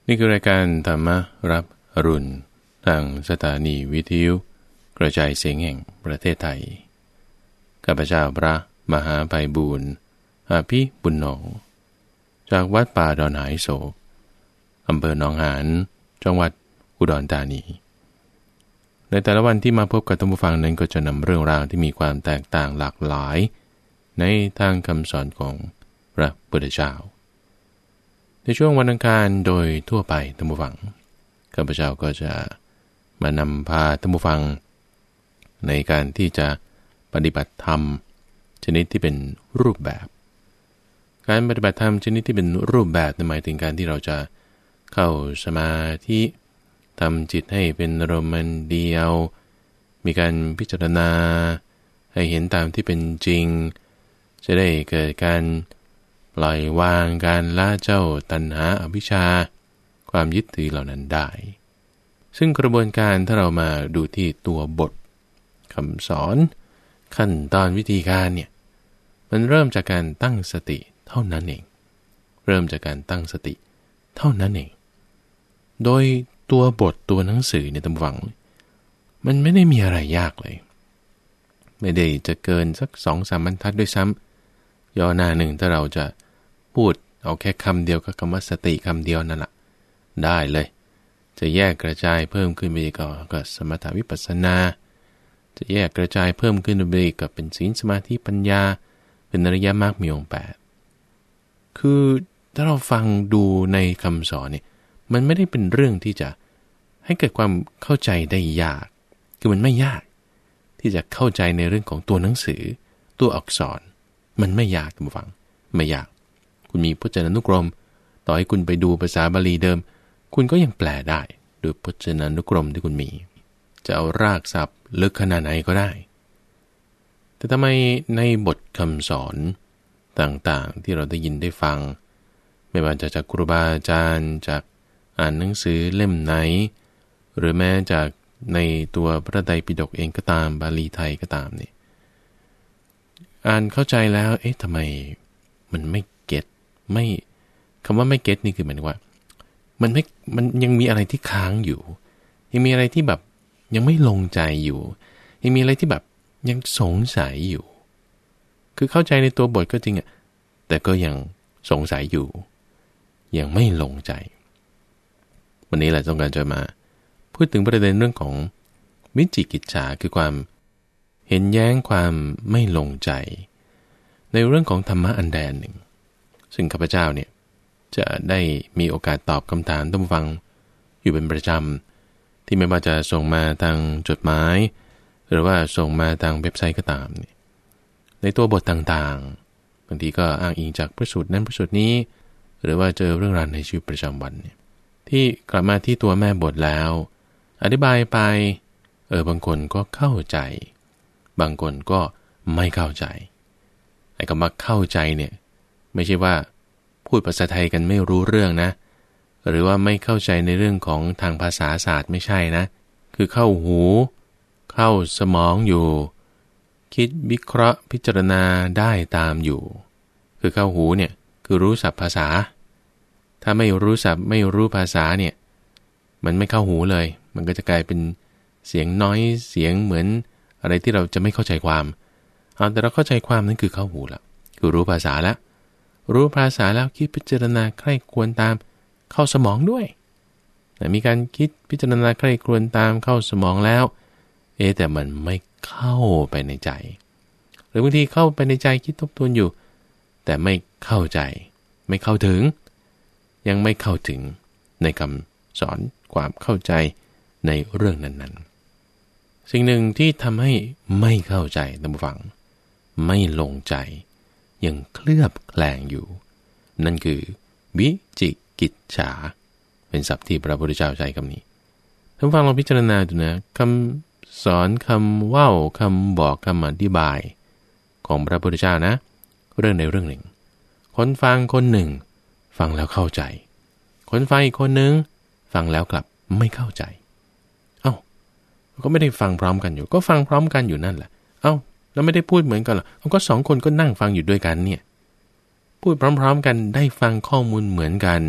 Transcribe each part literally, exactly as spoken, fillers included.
นี่คือรายการธรรมรับอรุณทางสถานีวิทยุกระจายเสียงแห่งประเทศไทยข้าพเจ้าพระมหาไพบูลย์อาภิบุญหนองจากวัดป่าดอนหายโศกอำเภอหนองหานจังหวัดอุดรธานีในแต่ละวันที่มาพบกับท่านผู้ฟังนั้นก็จะนำเรื่องราวที่มีความแตกต่างหลากหลายในทางคำสอนของพระพุทธเจ้าในช่วงวันอังคารโดยทั่วไปท่านผู้ฟังข้าพเจ้าก็จะมานำพาท่านผู้ฟังในการที่จะปฏิบัติธรรมชนิดที่เป็นรูปแบบการปฏิบัติธรรมชนิดที่เป็นรูปแบบหมายถึงการที่เราจะเข้าสมาธิทำจิตให้เป็นอารมณ์เดียวมีการพิจารณาให้เห็นตามที่เป็นจริงจะได้เกิดการปล่อยวางการละเจ้าตัณหาอวิชชาความยึดถือเหล่านั้นได้ซึ่งกระบวนการถ้าเรามาดูที่ตัวบทคำสอนขั้นตอนวิธีการเนี่ยมันเริ่มจากการตั้งสติเท่านั้นเองเริ่มจากการตั้งสติเท่านั้นเองโดยตัวบทตัวหนังสือในตำวังมันไม่ได้มีอะไรยากเลยไม่ได้จะเกินสักสองสามบรรทัดด้วยซ้ำย่อหน้าหนึ่งถ้าเราจะพูดเอาแค่คำเดียวกับคำว่าสติคำเดียวนั่นแหละได้เลยจะแยกกระจายเพิ่มขึ้นไปอีกก็สมถะวิปัสสนาจะแยกกระจายเพิ่มขึ้นไปอีกก็เป็นศีลสมาธิปัญญาเป็นอริยมรรคมีองค์แปดคือถ้าเราฟังดูในคำสอนเนี่ยมันไม่ได้เป็นเรื่องที่จะให้เกิดความเข้าใจได้ยากคือมันไม่ยากที่จะเข้าใจในเรื่องของตัวหนังสือตัวอักษรมันไม่ยากท่านผู้ฟังไม่ยากคุณมีพจนานุกรมต่อให้คุณไปดูภาษาบาลีเดิมคุณก็ยังแปลได้โดยพจนานุกรมที่คุณมีจะเอารากศัพท์ลึกขนาดไหนก็ได้แต่ทำไมในบทคำสอนต่างๆที่เราได้ยินได้ฟังไม่ว่าจะจากครูบาอาจารย์จากอ่านหนังสือเล่มไหนหรือแม้จากในตัวพระไตรปิฎกเองก็ตามบาลีไทยก็ตามนี่อ่านเข้าใจแล้วเอ๊ะทำไมมันไม่เก็ตไม่คำว่าไม่เก็ตนี่คือหมายถึงว่ามันไม่มันยังมีอะไรที่ค้างอยู่ยังมีอะไรที่แบบยังไม่ลงใจอยู่ยังมีอะไรที่แบบยังสงสัยอยู่คือเข้าใจในตัวบทก็จริงอ่ะแต่ก็ยังสงสัยอยู่ยังไม่ลงใจวันนี้แหละต้องการจะมาพูดถึงประเด็นเรื่องของวิจิกิจฉาคือความเห็นแย้งความไม่ลงใจในเรื่องของธรรมะอันใดอันหนึ่งซึ่งข้าพเจ้าเนี่ยจะได้มีโอกาสตอบคำถามท่านผู้ฟังอยู่เป็นประจำที่ไม่ว่าจะส่งมาทางจดหมายหรือว่าส่งมาทางเว็บไซต์ก็ตามเนี่ยในตัวบทต่างๆบางทีก็อ้างอิงจากพระสูตรนั้นพระสูตรนี้หรือว่าเจอเรื่องราวในชีวิตประจำวันเนี่ยที่กลับมาที่ตัวแม่บทแล้วอธิบายไปเออบางคนก็เข้าใจบางคนก็ไม่เข้าใจไอ้คำว่าเข้าใจเนี่ยไม่ใช่ว่าพูดภาษาไทยกันไม่รู้เรื่องนะหรือว่าไม่เข้าใจในเรื่องของทางภาษาศาสตร์ไม่ใช่นะคือเข้าหูเข้าสมองอยู่คิดวิเคราะห์พิจารณาได้ตามอยู่คือเข้าหูเนี่ยคือรู้ศัพท์ภาษาถ้าไม่รู้ศัพท์ไม่รู้ภาษาเนี่ยมันไม่เข้าหูเลยมันก็จะกลายเป็นเสียงน้อยเสียงเหมือนอะไรที่เราจะไม่เข้าใจความเอาแต่เราเข้าใจความนั้นคือเข้าหูแล้วคือรู้ภาษาแล้วรู้ภาษาแล้วคิดพิจารณาใคร่ควรตามเข้าสมองด้วยมีการคิดพิจารณาใคร่ควรตามเข้าสมองแล้วเอ๊ะแต่มันไม่เข้าไปในใจหรือบางทีเข้าไปในใจคิดทบทวนอยู่แต่ไม่เข้าใจไม่เข้าถึงยังไม่เข้าถึงในคำสอนความเข้าใจในเรื่องนั้นๆสิ่งหนึ่งที่ทำให้ไม่เข้าใจท่านผู้ฟังไม่ลงใจยังเคลือบแคลงอยู่นั่นคือวิจิกิจฉาเป็นศัพท์ที่พระพุทธเจ้าใช้คำนี้ท่านผู้ฟังลองพิจารณาดูนะคำสอนคำว่าวคำบอกคำอธิบายของพระพุทธเจ้านะเรื่องในเรื่องหนึ่งคนฟังคนหนึ่งฟังแล้วเข้าใจคนฟังอีกคนนึงฟังแล้วกลับไม่เข้าใจเอ้าก็ไม่ได้ฟังพร้อมกันอยู่ก็ฟังพร้อมกันอยู่นั่นแหละเอ้าแล้วไม่ได้พูดเหมือนกันหรอเอาก็สองคนก็นั่งฟังอยู่ด้วยกันเนี่ยพูดพร้อมๆกันได้ฟังข้อมูลเหมือนกัน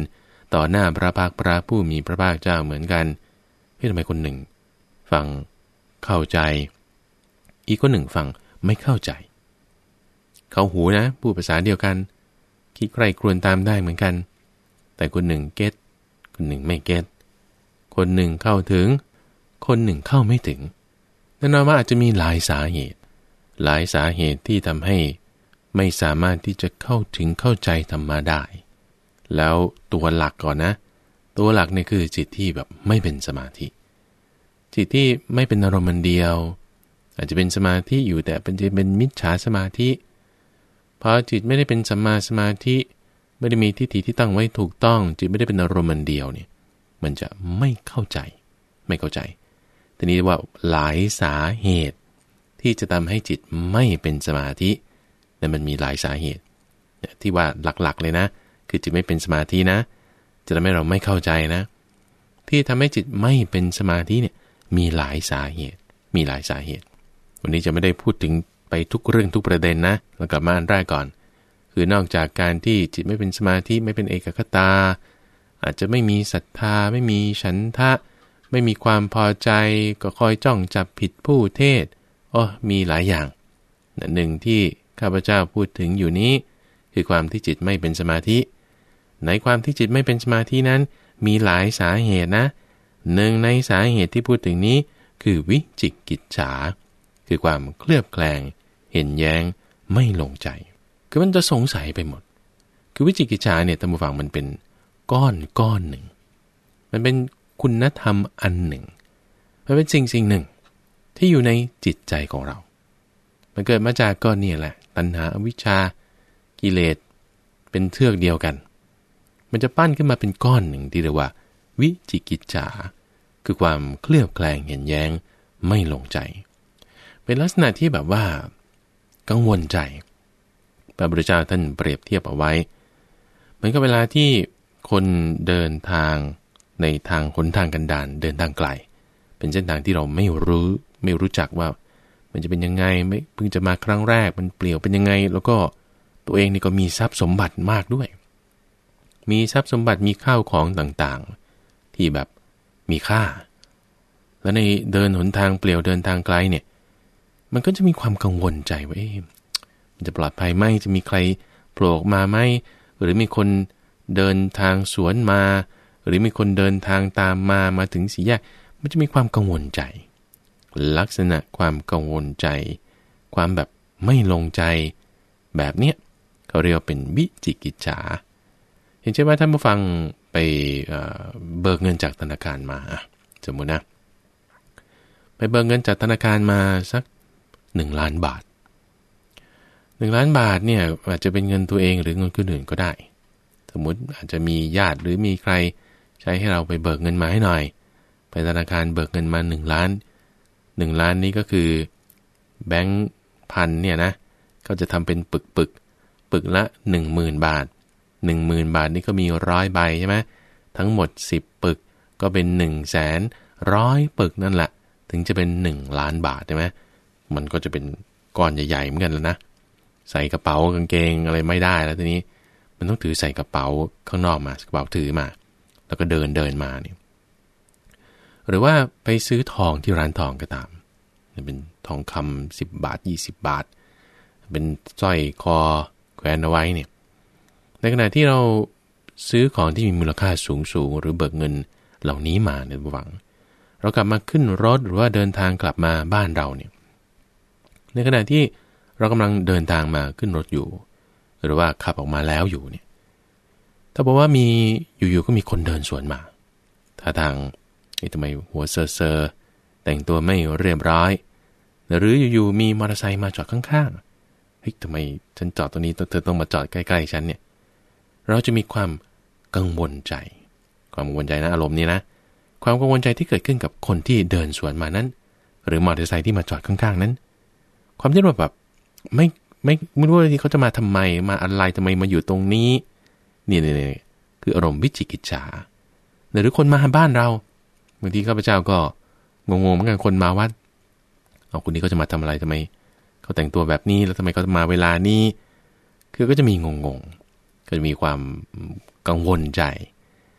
ต่อหน้าพระภาคพระผู้มีพระภาคเจ้าเหมือนกันเฮ้ยทำไมคนหนึ่งฟังเข้าใจอีกคนหนึ่งฟังไม่เข้าใจเข้าหูนะพูดภาษาเดียวกันคิดใครครวญตามได้เหมือนกันแต่คนหนึ่งเก็ตคนหนึ่งไม่เก็ตคนหนึ่งเข้าถึงคนหนึ่งเข้าไม่ถึงแน่นอนว่าอาจจะมีหลายสาเหตุหลายสาเหตุที่ทำให้ไม่สามารถที่จะเข้าถึงเข้าใจธรรมะได้แล้วตัวหลักก่อนนะตัวหลักเนี่ยคือจิตที่แบบไม่เป็นสมาธิจิตที่ไม่เป็นอารมณ์เดียวอาจจะเป็นสมาธิอยู่แต่เป็นจะเป็นมิจฉาสมาธิพอจิตไม่ได้เป็นสัมมาสมาธิไม่ได้มีทิฏฐิที่ตั้งไว้ถูกต้องจิตไม่ได้เป็นอารมณ์เดียวเนี่ยมันจะไม่เข้าใจไม่เข้าใจทีนี้ว่าหลายสาเหตุที่จะทำให้จิตไม่เป็นสมาธิเนี่ยมันมีหลายสาเหตุที่ว่าหลักๆเลยนะคือจิตไม่เป็นสมาธินะจะทำให้เราไม่เข้าใจนะที่ทำให้จิตไม่เป็นสมาธิเนี่ยมีหลายสาเหตุมีหลายสาเหตุวันนี้จะไม่ได้พูดถึงไปทุกเรื่องทุกประเด็นนะเรากลับมาอันแรกก่อนคือนอกจากการที่จิตไม่เป็นสมาธิไม่เป็นเอกคตาอาจจะไม่มีศรัทธาไม่มีฉันทะไม่มีความพอใจก็คอยจ้องจับผิดผู้เทศอ๋อมีหลายอย่างหนึ่งที่ข้าพเจ้าพูดถึงอยู่นี้คือความที่จิตไม่เป็นสมาธิในความที่จิตไม่เป็นสมาธินั้นมีหลายสาเหตุนะหนึ่งในสาเหตุที่พูดถึงนี้คือวิจิกิจฉาคือความเคลือบแคลงเห็นแย้งไม่ลงใจคือมันจะสงสัยไปหมดคือวิจิกิจฉาเนี่ยท่านผู้ฟังมันเป็นก้อนก้อนหนึ่งมันเป็นคุณธรรมอันหนึ่งมันเป็นสิ่งสิ่งหนึ่งที่อยู่ในจิตใจของเรามันเกิดมาจากก้อนนี่แหละตัณหาอวิชชากิเลสเป็นเทือกเดียวกันมันจะปั้นขึ้นมาเป็นก้อนหนึ่งที่เรียกว่าวิจิกิจฉาคือความเคลือบแคลงเห็นแย้งไม่ลงใจเป็นลักษณะที่แบบว่ากังวลใจพระพุทธเจ้าท่านเปรียบเทียบเอาไว้เหมือนกับเวลาที่คนเดินทางในทางหนทางกันดารเดินทางไกลเป็นเส้นทางที่เราไม่รู้ไม่รู้จักว่ามันจะเป็นยังไงไม่เพิ่งจะมาครั้งแรกมันเปลี่ยวเป็นยังไงแล้วก็ตัวเองนี่ก็มีทรัพย์สมบัติมากด้วยมีทรัพย์สมบัติมีข้าวของต่างๆที่แบบมีค่าแล้วในเดินหนทางเปลี่ยวเดินทางไกลเนี่ยมันก็จะมีความกังวลใจว่าเอ๊ะมันจะปลอดภัยไหมจะมีใครโผล่ออกมาไหมหรือมีคนเดินทางสวนมาหรือมีคนเดินทางตามมามาถึงสี่แยกมันจะมีความกังวลใจลักษณะความกังวลใจความแบบไม่ลงใจแบบเนี้ยเขาเรียกว่าเป็นวิจิกิจฉาเห็นใช่ไหมท่านผู้ฟังไปเอ่อเบิกเงินจากธนาคารมาสมมุตินะไปเบิกเงินจากธนาคารมาสักหนึ่งล้านบาทหนึ่งล้านบาทเนี่ยอาจจะเป็นเงินตัวเองหรือเงินคนอื่นก็ได้สมมุติอาจจะมีญาติหรือมีใครใช้ให้เราไปเบิกเงินมาให้หน่อยไปธนาคารเบิกเงินมาหนึ่งล้านหนึ่งล้านนี้ก็คือแบงค์พันเนี่ยนะเขาจะทำเป็นปึกปึกปึกละหนึ่งหมื่นบาทหนึ่งหมื่นบาทนี่ก็มีร้อยใบใช่ไหมทั้งหมดสิบปึกก็เป็นหนึ่งแสนร้อยปึกนั่นแหละถึงจะเป็นหนึ่งล้านบาทใช่ไหมมันก็จะเป็นก้อนใหญ่ๆเหมือนกันแล้วนะใส่กระเป๋ากางเกงอะไรไม่ได้แล้วทีนี้มันต้องถือใส่กระเป๋าข้างนอกมากระเป๋าถือมาแล้วก็เดินเดินมาเนี่ยหรือว่าไปซื้อทองที่ร้านทองก็ตามเป็นทองคำสิบบาทยี่สิบบาทเป็นสร้อยคอแขวนเอาไว้เนี่ยในขณะที่เราซื้อของที่มีมูลค่าสูงสูงหรือเบิกเงินเหล่านี้มาในระหว่างเรากลับมาขึ้นรถหรือว่าเดินทางกลับมาบ้านเราเนี่ยในขณะที่เรากำลังเดินทางมาขึ้นรถอยู่หรือว่าขับออกมาแล้วอยู่เนี่ยถ้าบอกว่ามีอยู่ๆก็มีคนเดินสวนมาท่าทางนี่ทำไมหัวเซอร์เซอร์แต่งตัวไม่เรียบร้อยหรืออยู่ๆมีมอเตอร์ไซค์มาจอดข้างๆเฮ้ยทำไมฉันจอดตรงนี้เธอต้องมาจอดใกล้ๆฉันเนี่ยเราจะมีความกังวลใจความกังวลใจนะอารมณ์นี้นะความกังวลใจที่เกิดขึ้นกับคนที่เดินสวนมานั้นหรือมอเตอร์ไซค์ที่มาจอดข้างๆนั้นความที่เราแบบไม่ไม่ไม่รู้ว่าที่เขาจะมาทำไมมาอะไรทำไมมาอยู่ตรงนี้นี่นี่คืออารมณ์วิจิกิจฉาหรือคนมาบ้านเราบางทีข้าพเจ้าก็งงๆเหมือนกันคนมาวัดเอาคนนี้เขาจะมาทำอะไรทำไมเขาแต่งตัวแบบนี้แล้วทำไมเขามาเวลานี้คือก็จะมีงงๆก็จะมีความกังวลใจ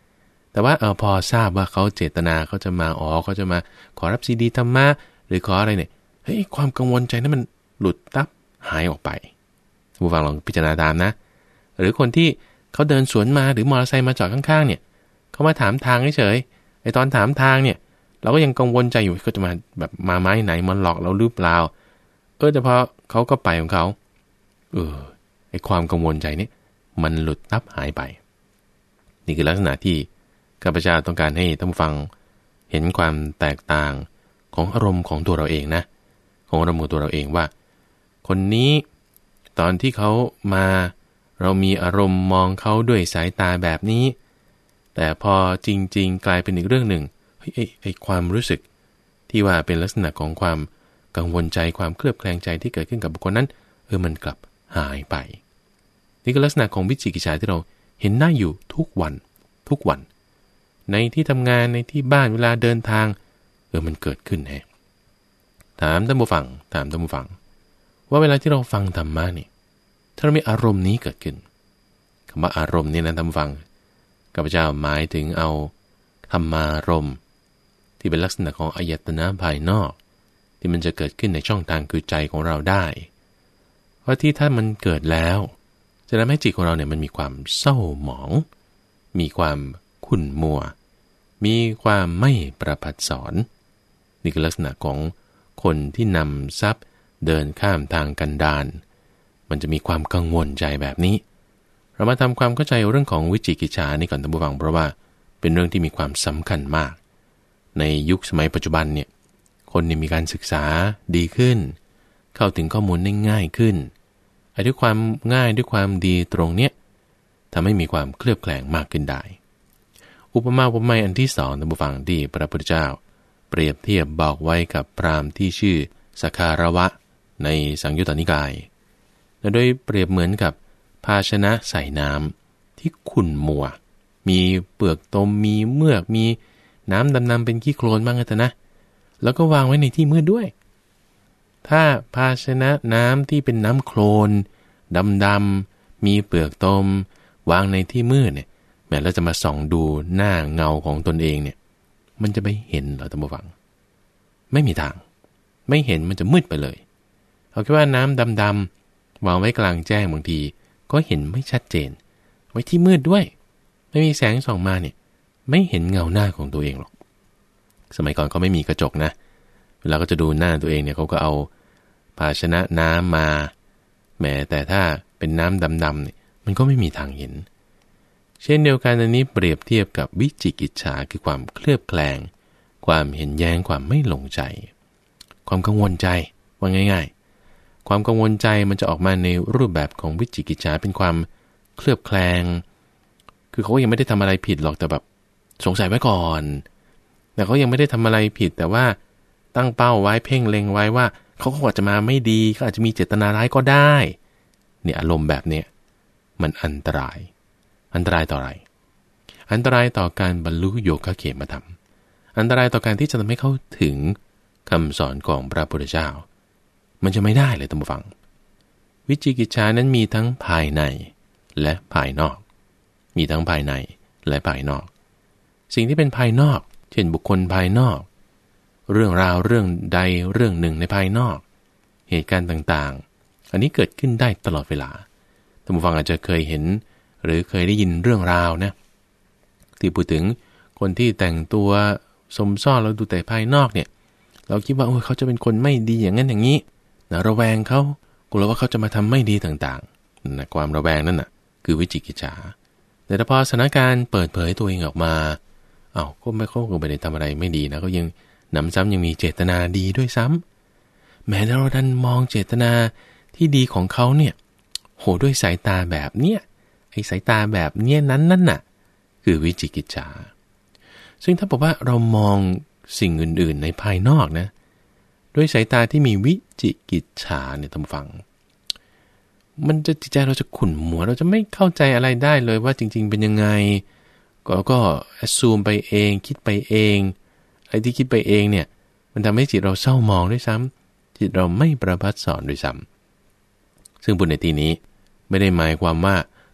แต่ว่าเออพอทราบว่าเขาเจตนาเขาจะมาอ๋อเขาจะมาขอรับซีดีธรรมะหรือขออะไรเนี่ยเฮ้ยความกังวลใจนั้นมันหลุดตับหายออกไปผู้ฟังลองพิจารณาตามนะหรือคนที่เขาเดินสวนมาหรือมอเตอร์ไซค์มาจอดข้างๆเนี่ยเขามาถามทางเฉยๆไอ้ตอนถามทางเนี่ยเราก็ยังกังวลใจอยู่เขาจะมาแบบมาไม้ไหนมันหลอกเราหรือเปล่าเออแต่พอเขาก็ไปของเขาเออไอ้ความกังวลใจนี้มันหลุดตับหายไปนี่คือลักษณะที่ข้าพเจ้าต้องการให้ท่านผู้ฟังเห็นความแตกต่างของอารมณ์ของตัวเราเองนะของอารมณ์ของตัวเราเองว่าคนนี้ตอนที่เขามาเรามีอารมณ์มองเขาด้วยสายตาแบบนี้แต่พอจริงๆกลายเป็นอีกเรื่องหนึ่งเฮ้ยไอ้ไอ้ความรู้สึกที่ว่าเป็นลักษณะของความกังวลใจความเคลือบแคลงใจที่เกิดขึ้นกับบุคคลนั้นเออมันกลับหายไปนี่คือลักษณะของวิจิกิจฉาที่เราเห็นได้อยู่ทุกวันทุกวันในที่ทำงานในที่บ้านเวลาเดินทางเออมันเกิดขึ้นแฮะถามท่านผู้ฟังถามท่านผู้ฟังว่าเวลาที่เราฟังธรรมะนี่ถ้าเรามีอารมณ์นี้เกิดขึ้นคำว่าอารมณ์นี่นะท่านผู้ฟังข้าพเจ้าหมายถึงเอาธรรมารมณ์ที่เป็นลักษณะของอายตนะภายนอกที่มันจะเกิดขึ้นในช่องทางคือใจของเราได้เพราะที่ถ้ามันเกิดแล้วจะทำให้จิตของเราเนี่ยมันมีความเศร้าหมองมีความขุ่นมัวมีความไม่ประภัสสรนี่คือลักษณะของคนที่นำทรัพย์เดินข้ามทางกันดารมันจะมีความกังวลใจแบบนี้เรามาทำความเข้าใจเรื่องของวิจิกิจฉานี่ก่อนท่านผู้ฟังเพราะว่าเป็นเรื่องที่มีความสำคัญมากในยุคสมัยปัจจุบันเนี่ยคนเนี่ยมีการศึกษาดีขึ้นเข้าถึงข้อมูลได้ง่ายขึ้นไอ้ด้วยความง่ายด้วยความดีตรงเนี้ยทำให้มีความเคลือบแคลงมากขึ้นได้อุปมาอุปไมยอันที่สองท่านผู้ฟังที่พระพุทธเจ้าเปรียบเทียบบอกไว้กับพราหมณ์ที่ชื่อสคารวะในสังยุตตนิกายและโดยเปรียบเหมือนกับภาชนะใส่น้ำที่ขุ่นมัวมีเปลือกตมมีเมือกมีน้ำดำๆเป็นขี้โคลนบ้างก็เถอะนะแล้วก็วางไว้ในที่มืดด้วยถ้าภาชนะน้ำที่เป็นน้ำโคลนดำๆมีเปลือกตมวางในที่มืดเนี่ยแม้เราจะมาส่องดูหน้าเงาของตนเองเนี่ยมันจะไปเห็นเหรอท่านผู้ฟังไม่มีทางไม่เห็นมันจะมืดไปเลยเอาแค่ว่าน้ำดำๆวางไว้กลางแจ้งบางทีก็เห็นไม่ชัดเจนไว้ที่มืดด้วยไม่มีแสงส่องมาเนี่ยไม่เห็นเงาหน้าของตัวเองหรอกสมัยก่อนเขาไม่มีกระจกนะเวลาก็จะดูหน้าตัวเองเนี่ยเขาก็เอาภาชนะน้ำมาแม้แต่ถ้าเป็นน้ำดำๆเนี่ยมันก็ไม่มีทางเห็นเช่นเดียวกันอันนี้เปรียบเทียบกับวิจิกิจฉาคือความเคลือบแคลงความเห็นแย้งความไม่ลงใจความกังวลใจว่าง่ายๆความกังวลใจมันจะออกมาในรูปแบบของวิจิกิจฉาเป็นความเคลือบแคลงคือเขายังไม่ได้ทำอะไรผิดหรอกแต่แบบสงสัยไว้ก่อนแต่เขายังไม่ได้ทำอะไรผิดแต่ว่าตั้งเป้าไว้เพ่งเล็งไว้ว่าเขาก็อาจจะมาไม่ดีเขาอาจจะมีเจตนาร้ายก็ได้เนี่ยอารมณ์แบบเนี้ยมันอันตรายอันตรายต่ออะไรอันตรายต่อการบรรลุโยคะเขมธรรมอันตรายต่อการที่จะทำให้เข้าถึงคำสอนของพระพุทธเจ้ามันจะไม่ได้เลยท่านผู้ฟังวิจิกิจฉานั้นมีทั้งภายในและภายนอกมีทั้งภายในและภายนอกสิ่งที่เป็นภายนอกเช่นบุคคลภายนอกเรื่องราวเรื่องใดเรื่องหนึ่งในภายนอกเหตุการณ์ต่างๆอันนี้เกิดขึ้นได้ตลอดเวลาท่านผู้ฟังอาจจะเคยเห็นหรือเคยได้ยินเรื่องราวนะที่พูดถึงคนที่แต่งตัวสมซ่อนเราดูแต่ภายนอกเนี่ยเราคิดว่าโอ้ยเขาจะเป็นคนไม่ดีอย่างนั้นอย่างนี้นะระแวงเขากลัวว่าเขาจะมาทำไม่ดีต่างๆนะความระแวงนั่นน่ะคือวิจิกิจฉาแต่พอสถานการณ์เปิดเผยตัวเองออกมาเอ้าก็ไม่เขาก็ไม่ได้ทำอะไรไม่ดีนะก็ยังนำซ้ำยังมีเจตนาดีด้วยซ้ำแม้เราดันมองเจตนาที่ดีของเขาเนี่ยโหด้วยสายตาแบบเนี้ยไอ้สายตาแบบเนี้ยนั้นนั่นน่ะคือวิจิกิจฉาซึ่งถ้าบอกว่าเรามองสิ่งอื่นๆในภายนอกนะด้วยสายตาที่มีวิจิกิจฉาเนี่ยท่านฟังมันจะจิตใจเราจะขุ่นมัวเราจะไม่เข้าใจอะไรได้เลยว่าจริงๆเป็นยังไงก็ก็แอสซูมไปเองคิดไปเองไอ้ที่คิดไปเองเนี่ยมันทำให้จิตเราเศร้ามองด้วยซ้ำจิตเราไม่ประภัสสรด้วยซ้ำซึ่งบุญในที่นี้ไม่ได้หมายความว่า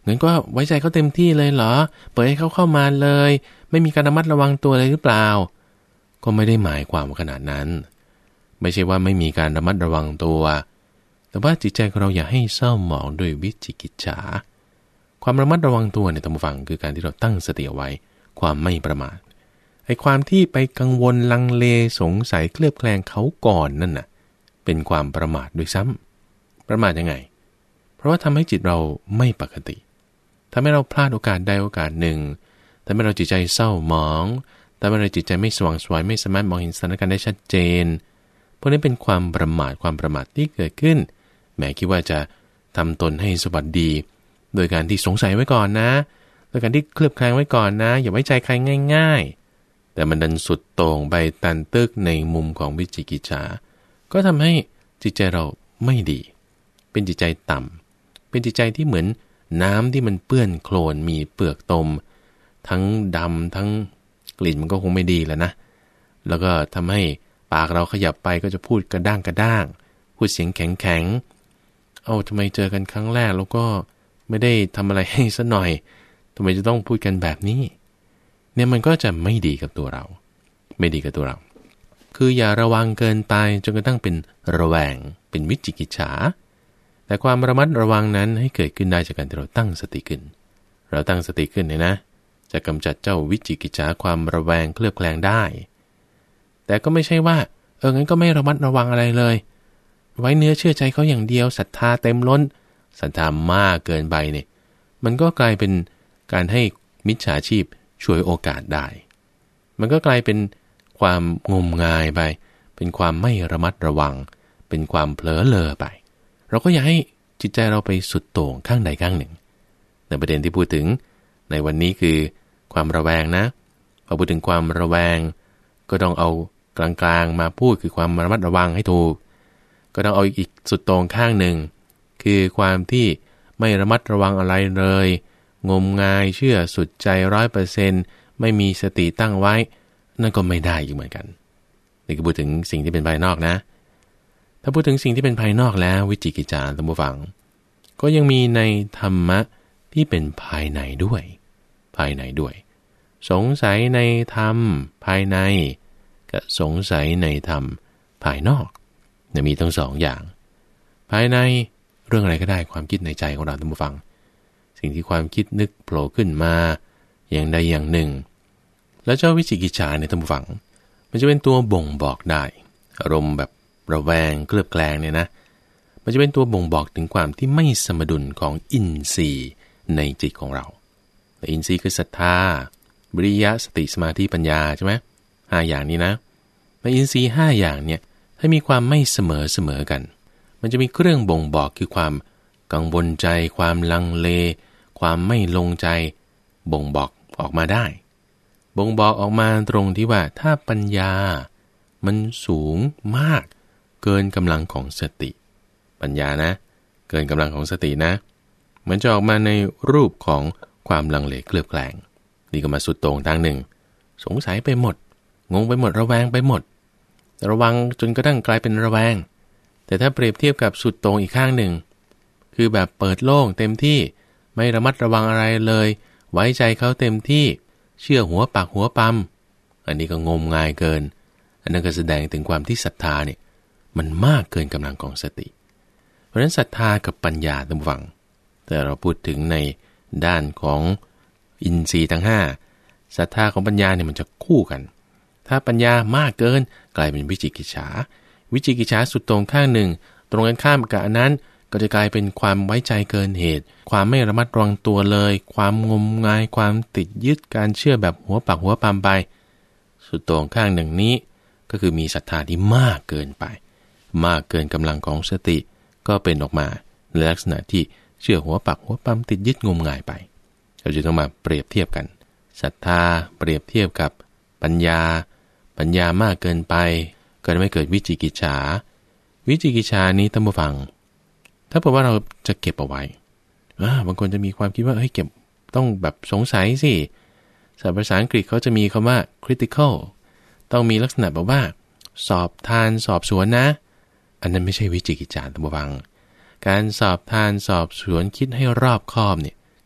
งั้นก็ไว้ใจเขาเต็มที่เลยเหรอเปิดให้เขาเข้ามาเลยไม่มีการระมัดระวังตัวเลยหรือเปล่าก็ไม่ได้หมายความขนาดนั้นไม่ใช่ว่าไม่มีการระมัดระวังตัวแต่ว่าจิตใจของเราอย่าให้เศร้าหมองด้วยวิจิกิจฉาความระมัดระวังตัวในธรรมฟังคือการที่เราตั้งสติเอาไว้ความไม่ประมาทไอ้ความที่ไปกังวลลังเลสงสัยเคลือบแคลงเขาก่อนนั่นน่ะเป็นความประมาทด้วยซ้ำประมาทยังไงเพราะว่าทำให้จิตเราไม่ปกติทำให้เราพลาดโอกาสใดโอกาสหนึ่งทำให้เราจิตใจเศร้าหมองทำให้เราจิตใจไม่สว่างไสวไม่สามารถมองเห็นสถานการณ์ได้ชัดเจนพวกนี้เป็นความประมาทความประมาทที่เกิดขึ้นแม้คิดว่าจะทำตนให้สวัสดีโดยการที่สงสัยไว้ก่อนนะโดยการที่เคลือบแคลงไว้ก่อนนะอย่าไว้ใจใครง่ายๆแต่มันดันสุดโต่งไปตันตึกในมุมของวิจิกิจฉาก็ทำให้จิตใจเราไม่ดีเป็นจิตใจต่ำเป็นจิตใจที่เหมือนน้ำที่มันเปื้อนโคลนมีเปลือกตมทั้งดำทั้งกลิ่นมันก็คงไม่ดีแล้วนะแล้วก็ทำให้ปากเราขยับไปก็จะพูดกระด้างกระด้างพูดเสียงแข็งแข็งเอาทำไมเจอกันครั้งแรกแล้วก็ไม่ได้ทำอะไรให้ซะหน่อยทำไมจะต้องพูดกันแบบนี้เนี่ยมันก็จะไม่ดีกับตัวเราไม่ดีกับตัวเราคืออย่าระวังเกินไปจนกระทั่งเป็นระแวงเป็นวิจิกิจฉาแต่ความระมัดระวังนั้นให้เกิดขึ้นได้จากการที่เราตั้งสติขึ้นเราตั้งสติขึ้นเนี่ยนะจะกำจัดเจ้าวิจิกิจฉาความระแวงเคลือบแคลงได้แต่ก็ไม่ใช่ว่าเอองั้นก็ไม่ระมัดระวังอะไรเลยไว้เนื้อเชื่อใจเขาอย่างเดียวศรัทธาเต็มล้นศรัทธามากเกินไปเนี่ยมันก็กลายเป็นการให้มิจฉาชีพช่วยโอกาสได้มันก็กลายเป็นความงมงายไปเป็นความไม่ระมัดระวังเป็นความเผลอเลอไปเราก็อย่าให้จิตใจเราไปสุดโต่งข้างใดข้างหนึ่งในประเด็นที่พูดถึงในวันนี้คือความระแวงนะพอพูดถึงความระแวงก็ต้องเอากลางๆมาพูดคือความระมัดระวังให้ถูกก็ต้องเอาอีกสุดโต่งข้างหนึ่งคือความที่ไม่ระมัดระวังอะไรเลยงมงายเชื่อสุดใจ ร้อยเปอร์เซ็นต์ ไม่มีสติตั้งไว้นั่นก็ไม่ได้อีกเหมือนกันนี่ก็พูดถึงสิ่งที่เป็นภายนอกนะถ้าพูดถึงสิ่งที่เป็นภายนอกแล้ววิจิกิจฉาท่านผู้ฟังก็ยังมีในธรรมะที่เป็นภายในด้วยภายในด้วยสงสัยในธรรมภายในกับสงสัยในธรรมภายนอกจะมีทั้งสองอย่างภายในเรื่องอะไรก็ได้ความคิดในใจของเราท่านผู้ฟังสิ่งที่ความคิดนึกโผล่ขึ้นมาอย่างใดอย่างหนึ่งแล้วเจ้าวิจิกิจฉาในท่านผู้ฟังมันจะเป็นตัวบ่งบอกได้อารมณ์แบบระแวงเคลือบแคลงเนี่ยนะมันจะเป็นตัวบ่งบอกถึงความที่ไม่สมดุลของอินทรีย์ในจิตของเราอินทรีย์คือศรัทธาวิริยะสติสมาธิปัญญาใช่ไหมห้าอย่างนี้นะในอินทรีย์ห้าอย่างเนี่ยถ้ามีความไม่เสมอเสมอกันมันจะมีเครื่องบ่งบอกคือความกังวลใจความลังเลความไม่ลงใจบ่งบอกออกมาได้บ่งบอกออกมาตรงที่ว่าถ้าปัญญามันสูงมากเกินกำลังของสติปัญญานะเกินกำลังของสตินะเหมือนจะออกมาในรูปของความลังเลเคลือบแคลงนี่ก็มาสุดโต่งทางหนึ่งสงสัยไปหมดงงไปหมดระแวงไปหมดระวังจนกระทั่งกลายเป็นระแวงแต่ถ้าเปรียบเทียบกับสุดโต่งอีกข้างหนึ่งคือแบบเปิดโล่งเต็มที่ไม่ระมัดระวังอะไรเลยไว้ใจเขาเต็มที่เชื่อหัวปากหัวปั๊มอันนี้ก็งมงายเกินอันนั้นก็แสดงถึงความที่ศรัทธาเนี่ยมันมากเกินกำลังของสติเพราะฉะนั้นศรัทธากับปัญญาท่านผู้ฟังแต่เราพูดถึงในด้านของอินทรีย์ทั้งห้าศรัทธาของปัญญาเนี่ยมันจะคู่กันถ้าปัญญามากเกินกลายเป็นวิจิกิจฉาวิจิกิจฉาสุดตรงข้างหนึ่งตรงกันข้ามกับอันนั้นก็จะกลายเป็นความไว้ใจเกินเหตุความไม่ระมัดระวังตัวเลยความงมงายความติดยึดการเชื่อแบบหัวปักหัวปามไปสุดตรงข้างหนึ่งนี้ก็คือมีศรัทธาที่มากเกินไปมากเกินกำลังของสติก็เป็นออกมาในลักษณะที่เชื่อหัวปักหัวปามติดยึดงมงายไปเราจะต้องมาเปรียบเทียบกันศรัทธาเปรียบเทียบกับปัญญาปัญญามากเกินไปก็จะไม่เกิดวิจิกิจฉาวิจิกิจฉานี้ท่านผู้ฟังถ้าบอกว่าเราจะเก็บเอาไว้บางคนจะมีความคิดว่าเฮ้ยเก็บต้องแบบสงสัยสิศัพท์ภาษาอังกฤษเขาจะมีคำว่า critical ต้องมีลักษณะแบบว่าสอบทานสอบสวนนะอันนั้นไม่ใช่วิจิกิจฉาท่านผู้ฟังการสอบทานสอบสวนคิดให้รอบคอบเนี่ย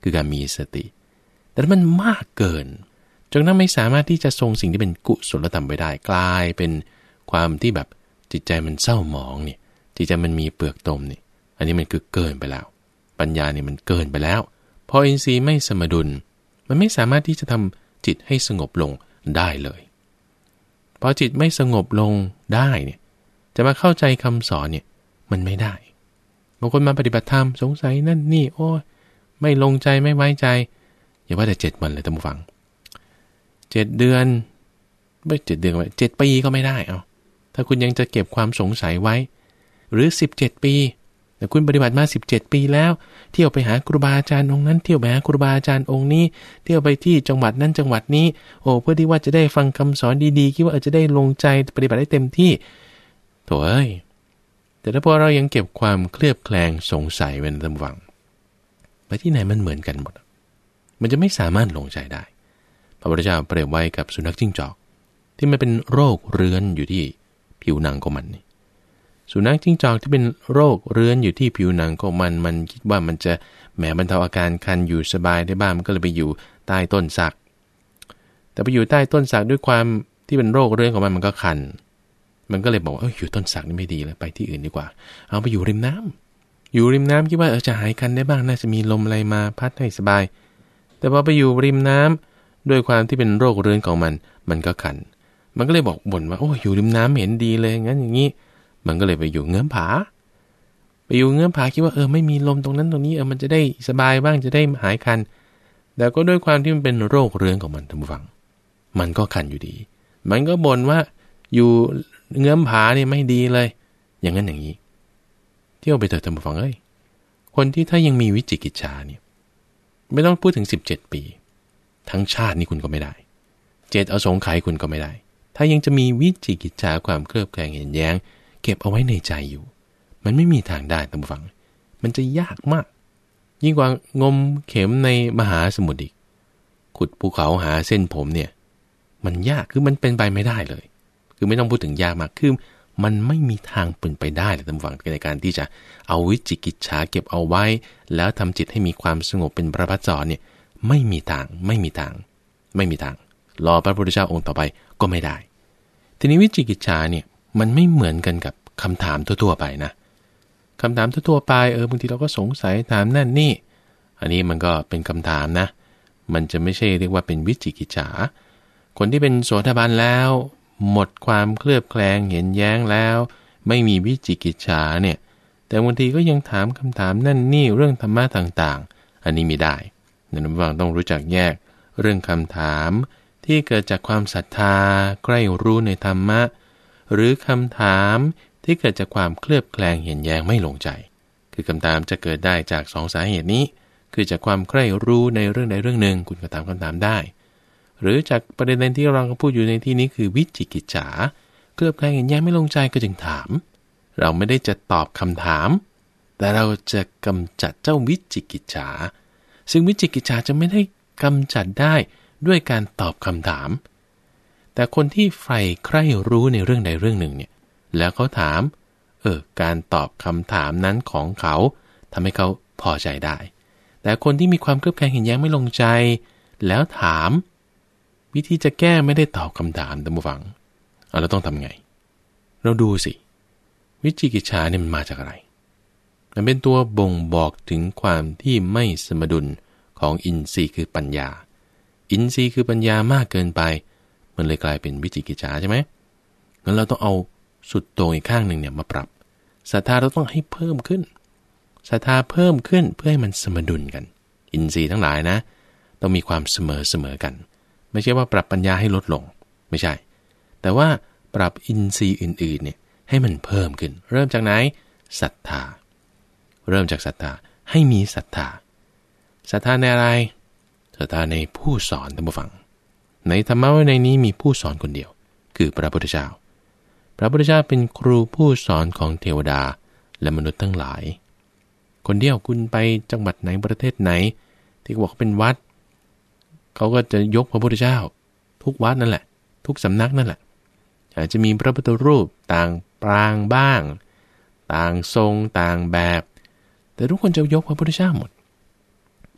คือการมีสติแต่มันมากเกินจนนั้นไม่สามารถที่จะทรงสิ่งที่เป็นกุศลธรรมไว้ได้กลายเป็นความที่แบบจิตใจมันเศร้าหมองนี่จิตใจมันมีเปลือกตมนี่อันนี้มันคือเกินไปแล้วปัญญาเนี่ยมันเกินไปแล้วพออินทรีย์ไม่สมดุลมันไม่สามารถที่จะทำจิตให้สงบลงได้เลยพอจิตไม่สงบลงได้เนี่ยจะมาเข้าใจคำสอนเนี่ยมันไม่ได้บางคนมาปฏิบัติธรรมสงสัยนั่นนี่โอ้ยไม่ลงใจไม่ไว้ใจอย่าว่าแต่เจ็ดวันเลยท่านผู้ฟังเจ็ดเดือนไม่เจ็ดเดือนไปเจ็ดปีก็ไม่ได้เอาถ้าคุณยังจะเก็บความสงสัยไว้หรือสิบเจ็ดปีแต่คุณปฏิบัติมาสิบเจ็ดปีแล้วเที่ยวไปหาครูบาอาจารย์องค์นั้นเที่ยวไปหาครูบาอาจารย์องค์นี้เที่ยวไปที่จังหวัดนั้นจังหวัดนี้โอ้เพื่อที่ว่าจะได้ฟังคำสอนดีๆคิดว่าเออจะได้ลงใจปฏิบัติได้เต็มที่โถ่เอ้ยแต่ถ้าพอเรายังเก็บความเคลือบแคลงสงสัยไว้ในลำวังไปที่ไหนมันเหมือนกันหมดมันจะไม่สามารถลงใจได้พระพุทธเจ้าเปรียบไว้กับสุนัขจิ้งจอกที่มันเป็นโรคเรื้อนอยู่ที่ผิวหนังของมันนี่สุนัขจิ้งจอกที่เป็นโรคเรื้อนอยู่ที่ผิวหนังของมันมันคิดว่ามันจะแหมบรรเทาอาการคันอยู่สบายได้บ้างมันก็เลยไปอยู่ใต้ต้นสักแต่ไปอยู่ใต้ต้นสักด้วยความที่เป็นโรคเรื้อนของมันมันก็คันมันก็เลยบอกว่าเอออยู่ต้นสักนี่ไม่ดีแล้วไปที่อื่นดีกว่าเอาไปอยู่ริมน้ำอยู่ริมน้ำคิดว่าเออจะหายคันได้บ้างน่าจะมีลมอะไรมาพัดให้สบายแต่พอไปอยู่ริมน้ำด้วยความที่เป็นโรคเรื้อนของมันมันก็คันมันก็เลยบอกบ่นว่าโอ้อยู่ริมน้ำเห็นดีเลยงั้นอย่างนี้มันก็เลยไปอยู่เงื้อมผาไปอยู่เงื้อมผาคิดว่าเออไม่มีลมตรงนั้นตรงนี้เออมันจะได้สบายบ้างจะได้หายคันแต่ก็ด้วยความที่มันเป็นโรคเรื้อนของมันท่านผู้ฟังมันก็คันอยู่ดีมันก็บ่นว่าอยู่เงื้อมผานี่ไม่ดีเลยอย่างนั้นอย่างนี้เที่ยวไปเถิดท่านผู้ฟังเอ้ยคนที่ถ้ายังมีวิจิกิจฉาเนี่ยไม่ต้องพูดถึงสิบเจ็ดปีทั้งชาตินี่คุณก็ไม่ได้เจตอสงไขยคุณก็ไม่ได้ถ้ายังจะมีวิจิกิจฉาความเคลือบแคลงเห็นแย้งเก็บเอาไว้ในใจอยู่มันไม่มีทางได้ท่านผู้ฟังมันจะยากมากยิ่งกว่างมเข็มในมหาสมุทรอีกขุดภูเขาหาเส้นผมเนี่ยมันยากคือมันเป็นไปไม่ได้เลยคือไม่ต้องพูดถึงยากมากคือมันไม่มีทางเป็นไปได้เลยท่านผู้ฟังในการที่จะเอาวิจิกิจฉาเก็บเอาไว้แล้วทำจิตให้มีความสงบเป็นประภัสสรเนี่ยไม่มีทางไม่มีทางไม่มีทางรอพระพุทธเจ้าองค์ต่อไปก็ไม่ได้ทีนี้วิจิกิจฉาเนี่ยมันไม่เหมือนกันกับคำถามทั่วๆไปนะคำถามทั่วๆไปเออบางทีเราก็สงสัยถามนั่นนี่อันนี้มันก็เป็นคำถามนะมันจะไม่ใช่เรียกว่าเป็นวิจิกิจฉาคนที่เป็นโสดาบันแล้วหมดความเคลือบแคลงเห็นแย้งแล้วไม่มีวิจิกิจฉาเนี่ยแต่บางทีก็ยังถามคำถามนั่นนี่เรื่องธรรมะต่างๆอันนี้ไม่ได้นั่นหมายความต้องรู้จักแยกเรื่องคำถามที่เกิดจากความศรัทธาใคร่รู้ในธรรมะหรือคำถามที่เกิดจากความเคลือบแคลงเห็นแย้งไม่ลงใจคือคำถามจะเกิดได้จากสองสาเหตุนี้คือจากความใคร่รู้ในเรื่องใดเรื่องหนึ่งคุณก็ถามคำถามได้หรือจากประเด็นที่เราพูดอยู่ในที่นี้คือวิจิกิจฉาเคลือบแคลงเห็นแย้งไม่ลงใจก็จึงถามเราไม่ได้จะตอบคำถามแต่เราจะกำจัดเจ้าวิจิกิจฉาซึ่งวิจิกิจฉาจะไม่ได้กำจัดได้ด้วยการตอบคำถามแต่คนที่ใฝ่ใคร่รู้ในเรื่องใดเรื่องหนึ่งเนี่ยแล้วเขาถามเออการตอบคำถามนั้นของเขาทำให้เขาพอใจได้แต่คนที่มีความเคลือบแคลงเห็นแย้งไม่ลงใจแล้วถามวิธีจะแก้ไม่ได้ตอบคำถามท่านผู้ฟังเอาเราต้องทำไงเราดูสิวิจิกิจฉาเนี่ยมันมาจากอะไรมันเป็นตัวบ่งบอกถึงความที่ไม่สมดุลของอินทรีย์คือปัญญาอินทรีย์คือปัญญามากเกินไปมันเลยกลายเป็นวิจิกิจฉาใช่ไหมงั้นเราต้องเอาสุดโต่งอีกข้างหนึ่งเนี่ยมาปรับศรัทธาเราต้องให้เพิ่มขึ้นศรัทธาเพิ่มขึ้นเพื่อให้มันสมดุลกันอินทรีย์ทั้งหลายนะต้องมีความเสมอเสมอกันไม่ใช่ว่าปรับปัญญาให้ลดลงไม่ใช่แต่ว่าปรับอินทรีย์อื่นๆเนี่ยให้มันเพิ่มขึ้นเริ่มจากไหนศรัทธาเริ่มจากศรัทธาให้มีศรัทธาศรัทธาในอะไรศรัทธาในผู้สอนท่านผู้ฟังในธรรมะวินัยนี้มีผู้สอนคนเดียวคือพระพุทธเจ้าพระพุทธเจ้าเป็นครูผู้สอนของเทวดาและมนุษย์ทั้งหลายคนเดียวคุณไปจังหวัดไหนประเทศไหนที่บอกเป็นวัดเขาก็จะยกพระพุทธเจ้าทุกวัดนั่นแหละทุกสำนักนั่นแหละอาจจะมีพระพุทธรูปต่างปรางบ้างต่างทรงต่างแบบแต่ทุกคนจะยกพระพุทธเจ้าหมด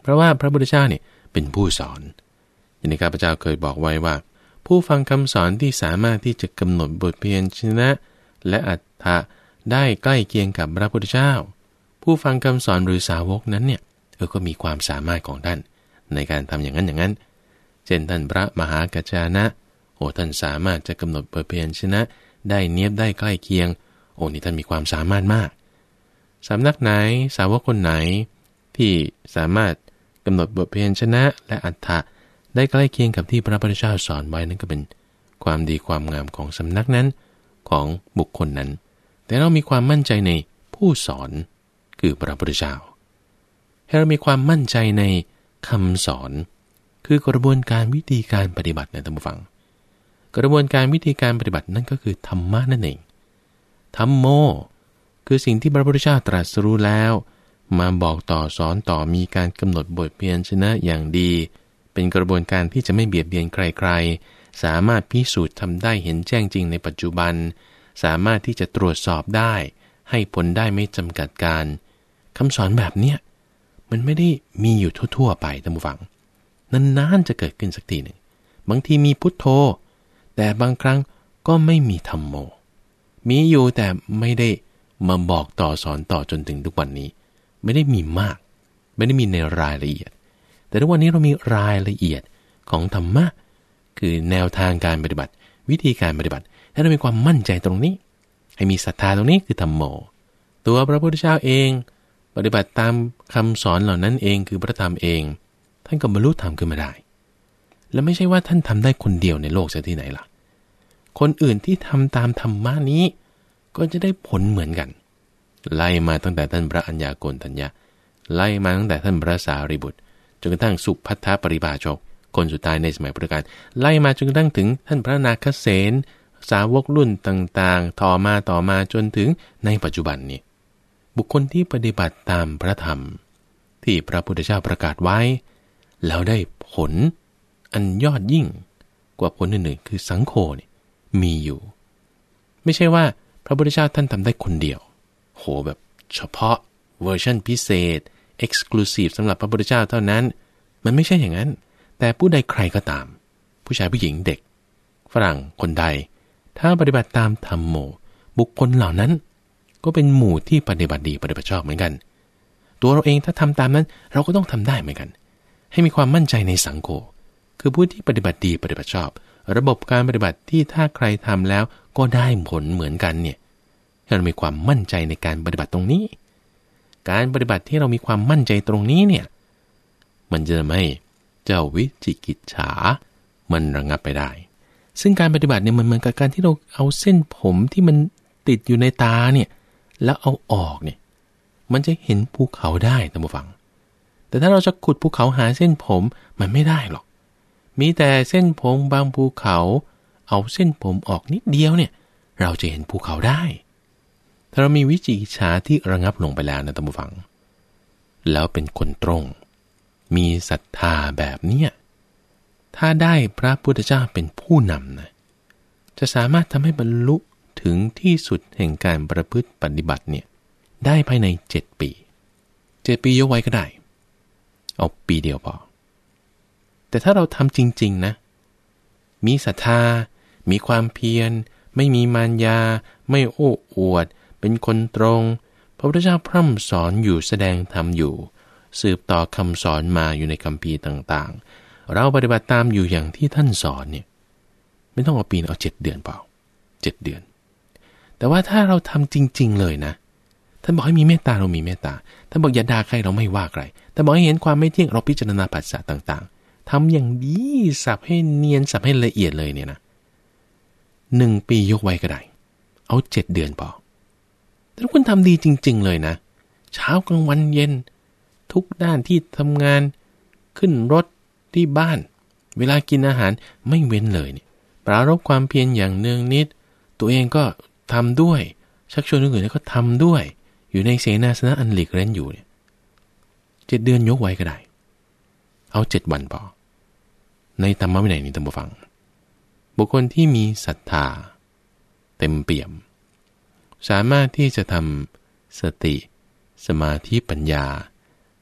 เพราะว่าพระพุทธเจ้าเนี่ยเป็นผู้สอนอย่างที่ข้าพเจ้าเคยบอกไว้ว่าผู้ฟังคำสอนที่สามารถที่จะกำหนดบทเพียรชนะและอรรถะได้ใกล้เคียงกับพระพุทธเจ้าผู้ฟังคำสอนหรือสาวกนั้นเนี่ยเออก็มีความสามารถของท่านในการทำอย่างนั้นอย่างนั้นเช่นท่านพระมหากัจจานะโอ้ท่านสามารถจะกำหนดบทเพียรชนะได้เนียบได้ใกล้เคียงโอ้นี่ท่านมีความสามารถมากสำนักไหนสาวกคนไหนที่สามารถกำหนดบทเพียรชนะและอรรถะได้ใกล้เคียงกับที่พระพุทธเจ้าสอนไว้นั่นก็เป็นความดีความงามของสำนักนั้นของบุคคลนั้นแต่เรามีความมั่นใจในผู้สอนคือพระพุทธเจ้าให้เรามีความมั่นใจในคำสอนคือกระบวนการวิธีการปฏิบัตินะท่านผู้ฟังกระบวนการวิธีการปฏิบัตินั่นก็คือธรรมะนั่นเองธัมโมคือสิ่งที่พระพุทธเจ้าตรัสรู้แล้วมาบอกต่อสอนต่อมีการกำหนดบทเพียรชนะอย่างดีเป็นกระบวนการที่จะไม่เบียดเบียนใครๆสามารถพิสูจน์ทำได้เห็นแจ้งจริงในปัจจุบันสามารถที่จะตรวจสอบได้ให้ผลได้ไม่จำกัดการคำสอนแบบเนี้ยมันไม่ได้มีอยู่ทั่วๆไปท่านผู้ฟังนานๆจะเกิดขึ้นสักทีหนึ่งบางทีมีพุทโธแต่บางครั้งก็ไม่มีธัมโมมีอยู่แต่ไม่ได้มาบอกต่อสอนต่อจนถึงทุกวันนี้ไม่ได้มีมากไม่ได้มีในรายละเอียดแต่ทุกวันนี้เรามีรายละเอียดของธรรมะคือแนวทางการปฏิบัติวิธีการปฏิบัติให้เรามีความมั่นใจตรงนี้ให้มีศรัทธาตรงนี้คือธัมโมตัวพระพุทธเจ้าเองปฏิบัติตามคำสอนเหล่านั้นเองคือพระธรรมเองท่านก็บรรลุธรรมขึ้นมาได้และไม่ใช่ว่าท่านทำได้คนเดียวในโลกจะที่ไหนล่ะคนอื่นที่ทำตามธรรมะนี้ก็จะได้ผลเหมือนกันไล่มาตั้งแต่ท่านพระอัญญาโกณฑัญญะไล่มาตั้งแต่ท่านพระสารีบุตรจนกระทั่งสุภัททปริภาชกคนสุดท้ายในสมัยพุทธกาลไล่มาจนกระทั่งถึงท่านพระนาคเสนสาวกรุ่นต่างๆต่อมาต่อมาจนถึงในปัจจุบันนี้บุคคลที่ปฏิบัติตามพระธรรมที่พระพุทธเจ้าประกาศไว้แล้วได้ผลอันยอดยิ่งกว่าผลอื่นๆคือสังโฆนี่มีอยู่ไม่ใช่ว่าพระพุทธเจ้าท่านทำได้คนเดียวโหแบบเฉพาะเวอร์ชันพิเศษ Exclusive สำหรับพระพุทธเจ้าเท่านั้นมันไม่ใช่อย่างนั้นแต่ผู้ใดใครก็ตามผู้ชายผู้หญิงเด็กฝรั่งคนใดถ้าปฏิบัติตามธัมโมบุคคลเหล่านั้นก็เป็นหมู่ที่ปฏิบัติดีปฏิบัติชอบเหมือนกันตัวเราเองถ้าทำตามนั้นเราก็ต้องทำได้เหมือนกันให้มีความมั่นใจในสังโฆคือผู้ที่ปฏิบัติดีปฏิบัติชอบระบบการปฏิบัติที่ถ้าใครทำแล้วก็ได้ผลเหมือนกันเนี่ยเรามีความมั่นใจในการปฏิบัติตรงนี้การปฏิบัติที่เรามีความมั่นใจตรงนี้เนี่ยมันจะไม่เจ้าวิจิกิจฉามันระงับไปได้ซึ่งการปฏิบัติเนี่ยมันเหมือนกับการที่เราเอาเส้นผมที่มันติดอยู่ในตาเนี่ยแล้วเอาออกเนี่ยมันจะเห็นภูเขาได้ท่านผู้ฟังแต่ถ้าเราจะขุดภูเขาหาเส้นผมมันไม่ได้หรอกมีแต่เส้นผมบางภูเขาเอาเส้นผมออกนิดเดียวเนี่ยเราจะเห็นภูเขาได้ถ้าเรามีวิจิกิจฉาที่ระงับลงไปแล้วนะท่านผู้ฟังแล้วเป็นคนตรงมีศรัทธาแบบเนี้ยถ้าได้พระพุทธเจ้าเป็นผู้นำนะจะสามารถทำให้บรรลุถึงที่สุดแห่งการประพฤติปฏิบัติเนี่ยได้ภายในเจ็ดปีเจ็ดปียกไว้ก็ได้เอาปีเดียวพอแต่ถ้าเราทำจริงๆนะมีศรัทธามีความเพียรไม่มีมารยาไม่โอ้อวดเป็นคนตรงพระพุทธเจ้าพร่ำสอนอยู่แสดงธรรมอยู่สืบต่อคำสอนมาอยู่ในคัมภีร์ต่างๆเราปฏิบัติตามอยู่อย่างที่ท่านสอนเนี่ยไม่ต้องเอาปีเอาเจ็ดเดือนเปล่าเจ็ดเดือนแต่ว่าถ้าเราทำจริงๆเลยนะท่านบอกให้มีเมตตาเรามีเมตตาท่านบอกอย่าด่าใครเราไม่ว่าใครแต่บอกให้เห็นความไม่เที่ยงเราพิจารณาปัจจัยต่างๆทำอย่างดีสับให้เนียนสับให้ละเอียดเลยเนี่ยนะหนึ่งปียกไว้ก็ได้เอาเจ็ดเดือนพอแต่ถ้าคุณทำดีจริงๆเลยนะเช้ากลางวันเย็นทุกด้านที่ทำงานขึ้นรถที่บ้านเวลากินอาหารไม่เว้นเลยเนี่ยปรารภความเพียรอย่างเนืองนิดตัวเองก็ทำด้วยชักชวนคนอื่นก็ทำด้วยอยู่ในเสนาสนะอันหลีกเร้นอยู่เนี่ยเจ็ดเดือนยกไว้ก็ได้เอาเจ็ดวันพอในธรรมวินัยนี้ท่านผู้ฟังบุคคลที่มีศรัทธาเต็มเปี่ยมสามารถที่จะทำสติสมาธิปัญญา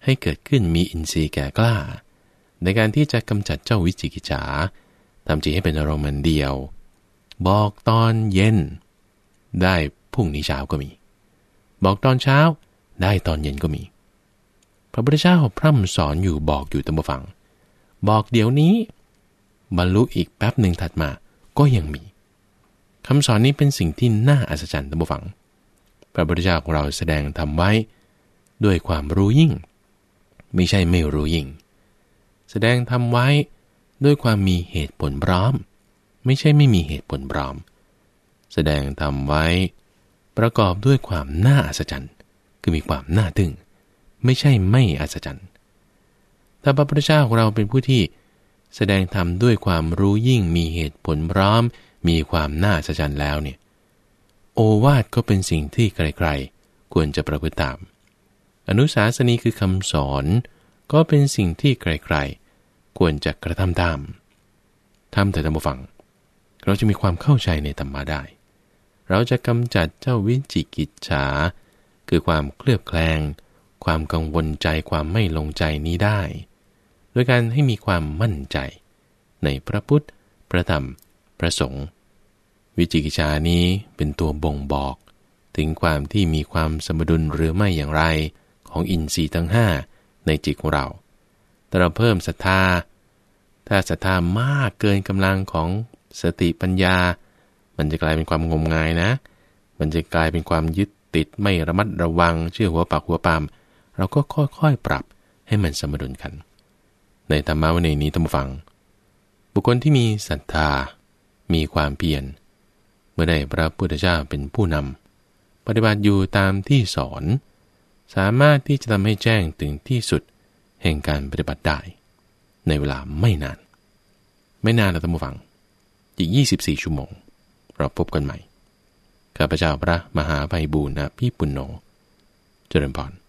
ให้เกิดขึ้นมีอินทรีย์แก่กล้าในการที่จะกำจัดเจ้าวิจิกิจฉาทำจิตให้เป็นอารมณ์เดียวบอกตอนเย็นได้พรุ่งนี้เช้าก็มีบอกตอนเช้าได้ตอนเย็นก็มีพระพุทธเจ้าพร่ำสอนอยู่บอกอยู่ตั้งฟังบอกเดี๋ยวนี้บรรลุอีกแป๊บหนึ่งถัดมาก็ยังมีคำสอนนี้เป็นสิ่งที่น่าอัศจรรย์ตั้งฟังพระพุทธเจ้าของเราแสดงทำไว้ด้วยความรู้ยิ่งไม่ใช่ไม่รู้ยิ่งแสดงทำไว้ด้วยความมีเหตุผลพร้อมไม่ใช่ไม่มีเหตุผลพร้อมแสดงทำไว้ประกอบด้วยความน่าอัศจรรย์คือมีความน่าทึ่งไม่ใช่ไม่อัศจรรย์ถ้าพระพุทธเจ้าของเราเป็นผู้ที่แสดงธรรมด้วยความรู้ยิ่งมีเหตุผลพร้อมมีความน่าอัศจรรย์แล้วเนี่ยโอวาทก็เป็นสิ่งที่ใครๆควรจะประพฤติตามอนุสาสนีคือคำสอนก็เป็นสิ่งที่ใครๆควรจะกระทำตามทำแต่ตามฟังเราจะมีความเข้าใจในธรรมะได้เราจะกำจัดเจ้าวิจิกิจฉาคือความเคลือบแคลงความกังวลใจความไม่ลงใจนี้ได้โดยการให้มีความมั่นใจในพระพุทธพระธรรมพระสงฆ์วิจิกิจฉานี้เป็นตัวบ่งบอกถึงความที่มีความสมดุลหรือไม่อย่างไรของอินทรีย์ทั้งห้าในจิตของเราแต่เราเพิ่มศรัทธาถ้าศรัทธามากเกินกำลังของสติปัญญามันจะกลายเป็นความงมงายนะมันจะกลายเป็นความยึดติดไม่ระมัดระวังเชื่อหัวปากหัวปามเราก็ค่อยๆปรับให้มันสมดุลกันในธรรมะวันนี้ท่านผู้ฟังบุคคลที่มีศรัทธามีความเพียรเมื่อได้พระพุทธเจ้าเป็นผู้นำปฏิบัติอยู่ตามที่สอนสามารถที่จะทำให้แจ้งถึงที่สุดแห่งการปฏิบัติได้ในเวลาไม่นานไม่นานนะท่านผู้ฟังอีกยี่สิบสี่ชั่วโมงเราพบกันใหม่ข้าพเจ้าพระมหาไพบูลย์อภิปุณโญเจริญพร